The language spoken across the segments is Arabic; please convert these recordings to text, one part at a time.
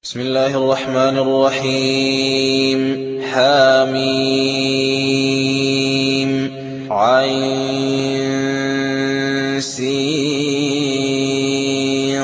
بسم الله الرحمن الرحيم. حميم عين سين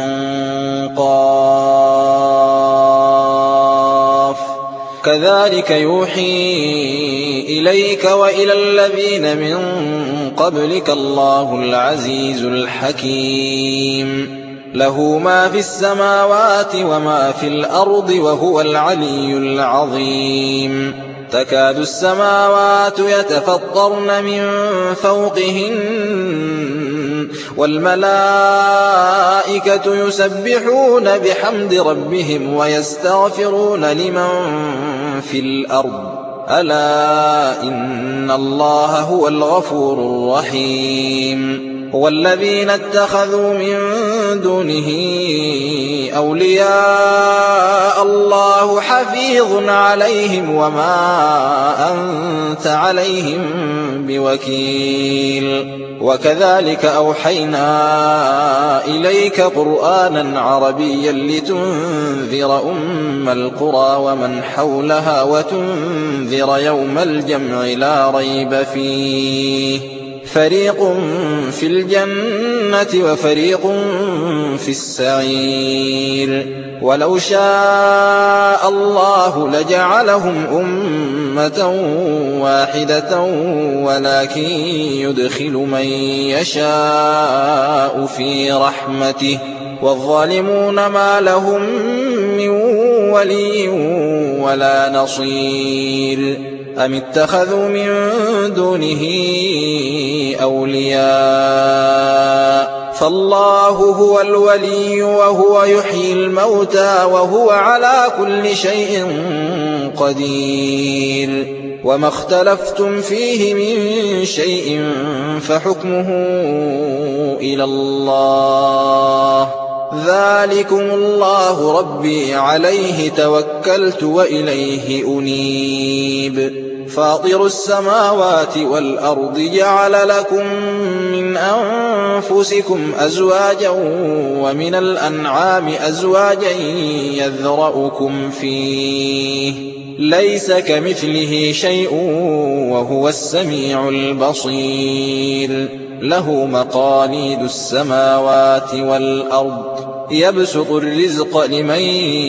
قاف كذلك يوحي إليك وإلى الذين من قبلك الله العزيز الحكيم له ما في السماوات وما في الأرض وهو العلي العظيم تكاد السماوات يتفطرن من فوقهن والملائكة يسبحون بحمد ربهم ويستغفرون لمن في الأرض ألا إن الله هو الغفور الرحيم هو الذين اتخذوا من دونه أولياء الله حفيظ عليهم وما أنت عليهم بوكيل وكذلك أوحينا إليك قرآنا عربيا لتنذر أم القرى ومن حولها وتنذر يوم الجمع لا ريب فيه فريق في الجنة وفريق في السعير ولو شاء الله لجعلهم أمة واحدة ولكن يدخل من يشاء في رحمته والظالمون ما لهم من ولي ولا نصير أم اتخذوا من دونه أولياء فالله هو الولي وهو يحيي الموتى وهو على كل شيء قدير وما اختلفتم فيه من شيء فحكمه إلى الله ذلكم الله ربي عليه توكلت وإليه أنيب فاطر السماوات والأرض جعل لكم من أنفسكم أزواجا ومن الأنعام أزواجا يذرأكم فيه ليس كمثله شيء وهو السميع البصير له مقاليد السماوات والأرض يبسط الرزق لمن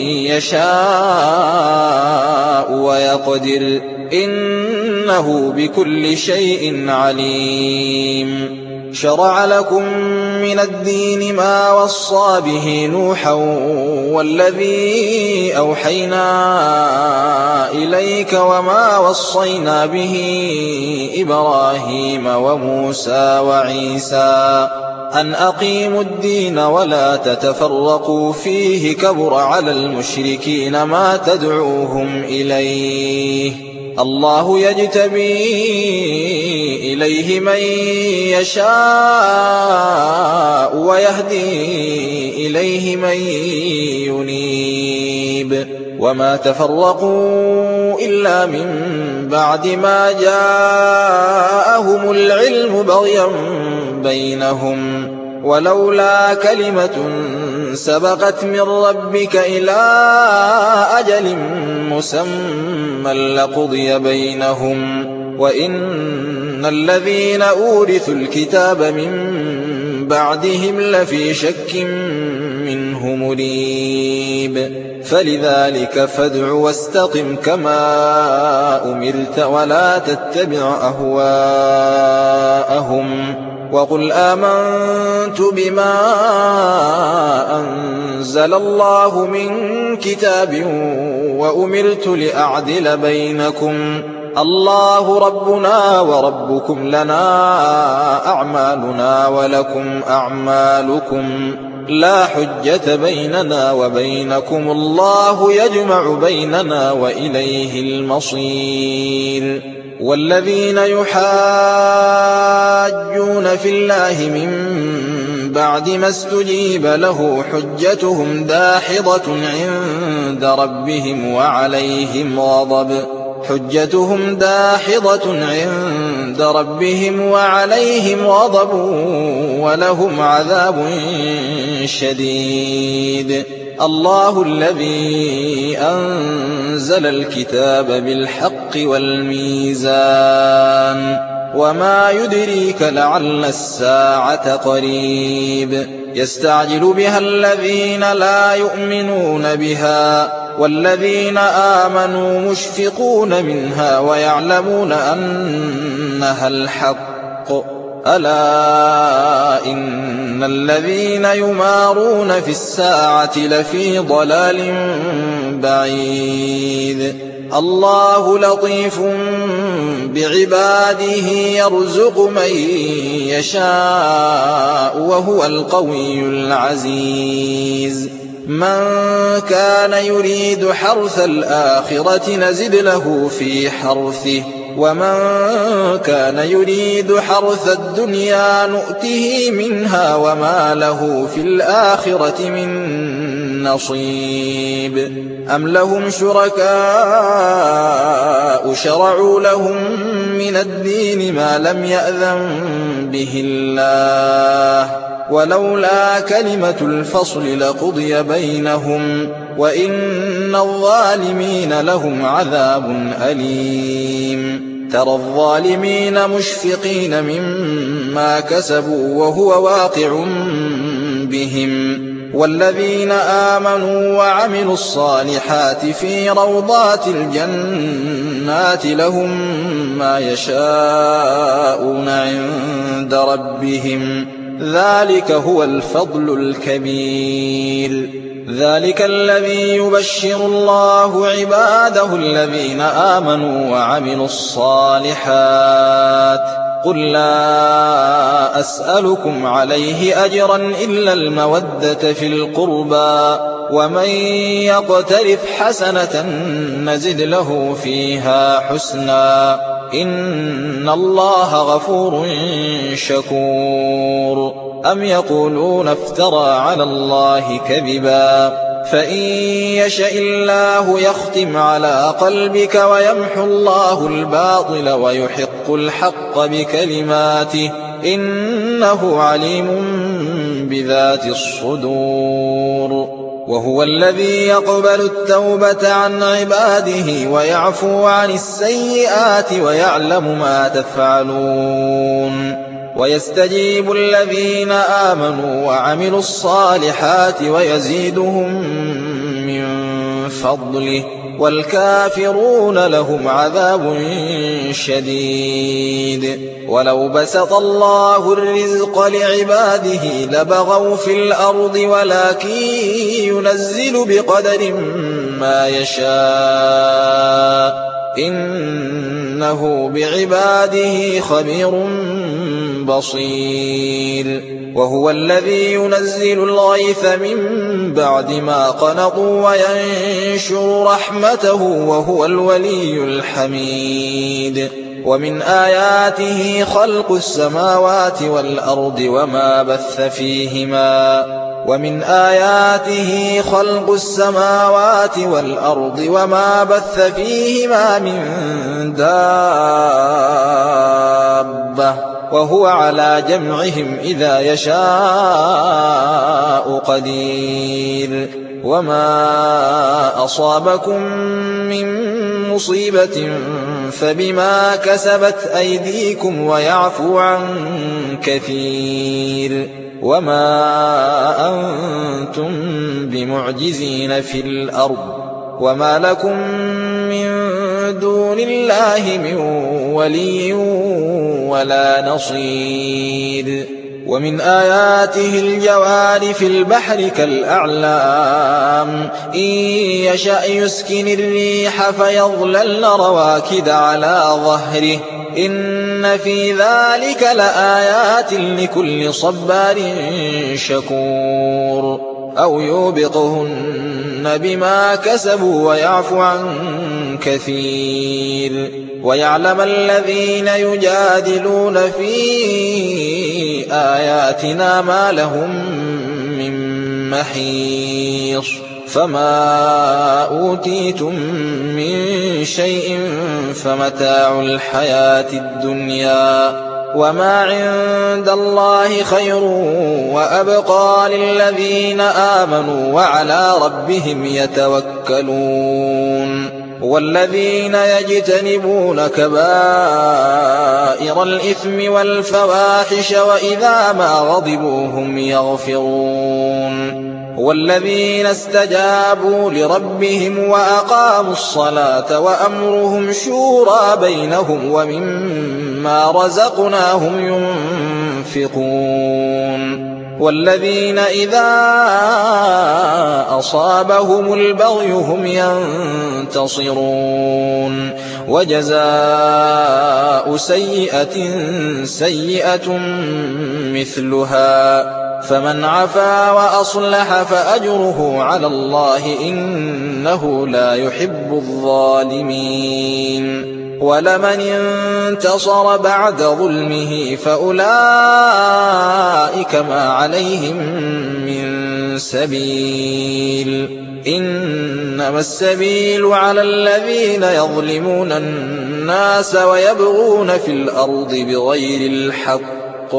يشاء ويقدر إنه بكل شيء عليم شرع لكم من الدين ما وصى به نوحا والذي أوحينا إليك وما وصينا به إبراهيم وموسى وعيسى أن أقيموا الدين ولا تتفرقوا فيه كبر على المشركين ما تدعوهم إليه الله يجتبي إليه من يشاء ويهدي إليه من ينيب وما تفرقوا إلا من بعد ما جاءهم العلم بغيا بينهم ولولا كلمة سبقت من ربك إلى أجل مسمى لقضي بينهم وإن الذين أورثوا الكتاب من بعدهم لفي شك منه مريب فلذلك فادع واستقم كما أمرت ولا تتبع أهواءهم وقل آمنت بما أنزل الله من كتاب وأمرت لأعدل بينكم الله ربنا وربكم لنا أعمالنا ولكم أعمالكم لا حجة بيننا وبينكم الله يجمع بيننا وإليه المصير والذين يحاجون في الله من بعد ما استجيب له حجتهم داحضة عند ربهم وعليهم غضب ولهم عذاب شديد الله الذي أنزل الكتاب بالحق والميزان وما يدريك لعل الساعة قريب يستعجل بها الذين لا يؤمنون بها والذين آمنوا مشفقون منها ويعلمون أنها الحق ألا إن الذين يمارون في الساعة لفي ضلال بعيد الله لطيف بعباده يرزق من يشاء وهو القوي العزيز من كان يريد حرث الآخرة نزد له في حرثه ومن كان يريد حرث الدنيا نؤته منها وما له في الآخرة من نصيب أم لهم شركاء شرعوا لهم من الدين ما لم يأذن به الله ولولا كلمة الفصل لقضي بينهم وإن الظالمين لهم عذاب أليم ترى الظالمين مشفقين مما كسبوا وهو واقع بهم والذين آمنوا وعملوا الصالحات في روضات الجنات لهم ما يشاءون عند ربهم ذلك هو الفضل الكبير ذلك الذي يبشر الله عباده الذين آمنوا وعملوا الصالحات قل لا أسألكم عليه أجرا إلا المودة في القربى ومن يقترف حسنة نزد له فيها حسنا إن الله غفور شكور أم يقولون افترى على الله كذبا فإن يشأ الله يختم على قلبك ويمحو الله الباطل ويحق الحق بكلماته إنه عليم بذات الصدور وهو الذي يقبل التوبة عن عباده ويعفو عن السيئات ويعلم ما تفعلون ويستجيب الذين آمنوا وعملوا الصالحات ويزيدهم من فضله والكافرون لهم عذاب شديد ولو بسط الله الرزق لعباده لبغوا في الأرض ولكن ينزل بقدر ما يشاء إنه بعباده خبير بصير وهو الذي ينزل الغيث من بعد ما قنطوا وينشر رحمته وهو الولي الحميد ومن آياته خلق السماوات والأرض وما بث فيهما ومن آياته خلق السماوات والأرض وما بث فيهما من دابة وهو على جمعهم إذا يشاء قدير وما أصابكم من مصيبة فبما كسبت أيديكم ويعفو عن كثير وما أنتم بمعجزين في الأرض وما لكم من دون الله من ولي ولا نصير ومن آياته الجوار في البحر كالأعلام إن يشأ يسكن الريح فيظللن رواكد على ظهره إن في ذلك لآيات لكل صبار شكور أو يوبقهن بما كسبوا ويعفو عن كثير ويعلم الذين يجادلون في آياتنا ما لهم من محيص فما أوتيتم من شيء فمتاع الحياة الدنيا وما عند الله خير وأبقى للذين آمنوا وعلى ربهم يتوكلون والذين يجتنبون كبائر الإثم والفواحش وإذا ما غضبوا هم يغفرون والذين استجابوا لربهم وأقاموا الصلاة وأمرهم شورى بينهم ومما رزقناهم ينفقون والذين إذا أصابهم البغي هم ينتصرون وجزاء سيئة سيئة مثلها فمن عفا وأصلح فأجره على الله إنه لا يحب الظالمين ولمن انتصر بعد ظلمه فأولئك ما عليهم من سبيل إنما السبيل على الذين يظلمون الناس ويبغون في الأرض بغير الحق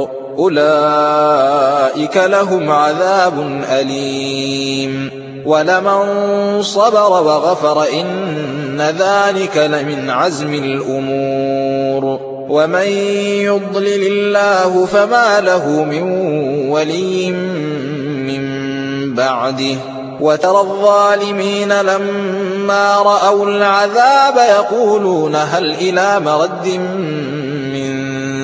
أولئك لهم عذاب أليم ولمن صبر وغفر إن ذلك لمن عزم الأمور ومن يضلل الله فما له من ولي من بعده وترى الظالمين لما رأوا العذاب يقولون هل إلى مرد من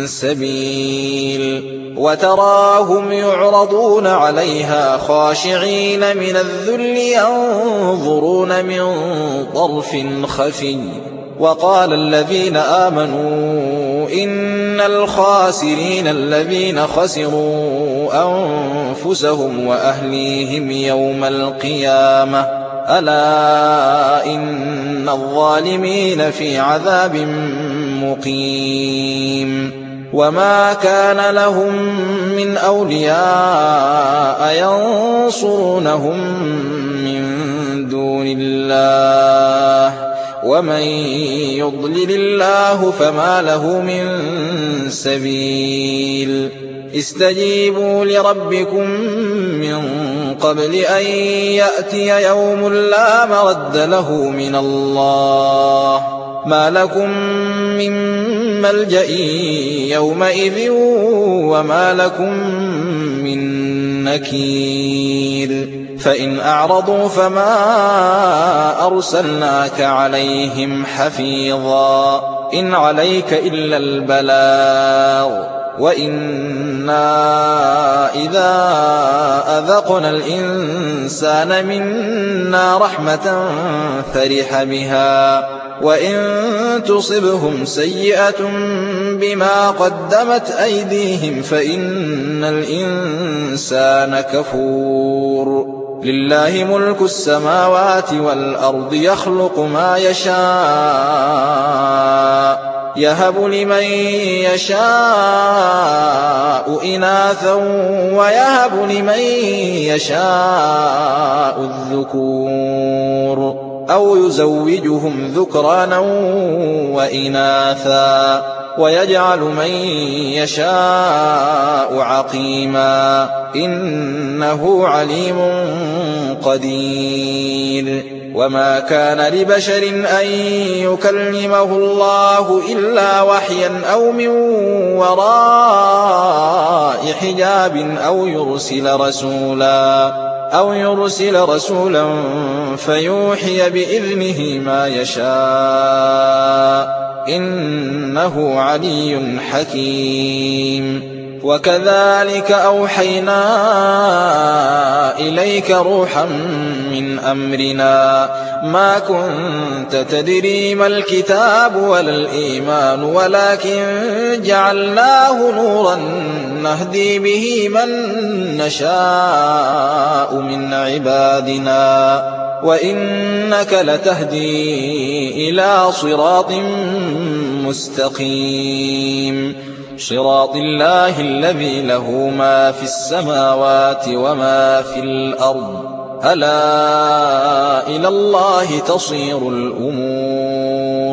سبيل وتراهم يعرضون عليها خاشعين من الذل ينظرون من طرف خفي وقال الذين آمنوا إن الخاسرين الذين خسروا أنفسهم وأهليهم يوم القيامة ألا إن الظالمين في عذاب مقيم وما كان لهم من أولياء ينصرونهم من دون الله ومن يضلل الله فما له من سبيل استجيبوا لربكم من قبل أن يأتي يوم لا مرد له من الله ما لكم من ملجأ يومئذ وما لكم من نكير فإن أعرضوا فما أرسلناك عليهم حفيظا إن عليك إلا البلاغ وإنا إذا أذقنا الإنسان منا رحمة فرح بها وإن تصبهم سيئة بما قدمت أيديهم فإن الإنسان كفور لله ملك السماوات والأرض يخلق ما يشاء يهب لمن يشاء إناثا ويهب لمن يشاء الذكور أو يزوجهم ذكرانا وإناثا ويجعل من يشاء عقيما إنه عليم قدير وما كان لبشر أن يكلمه الله إلا وحيا أو من وراء حجاب أو يرسل رسولا فيوحي بإذنه ما يشاء إنه علي حكيم وكذلك أوحينا إليك روحا من أمرنا ما كنت تدري ما الكتاب ولا الإيمان ولكن جعلناه نورا نهدي به من نشاء من عبادنا وإنك لتهدي إلى صراط مستقيم صراط الله الذي له ما في السماوات وما في الأرض ألا إلى الله تصير الأمور